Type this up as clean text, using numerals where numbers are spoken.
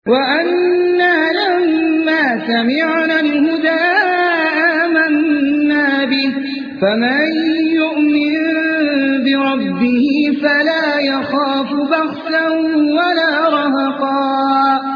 وأنا لما سمعنا الهدى آمنا به فمن يؤمن بربه فلا يخاف بخسا ولا رهقا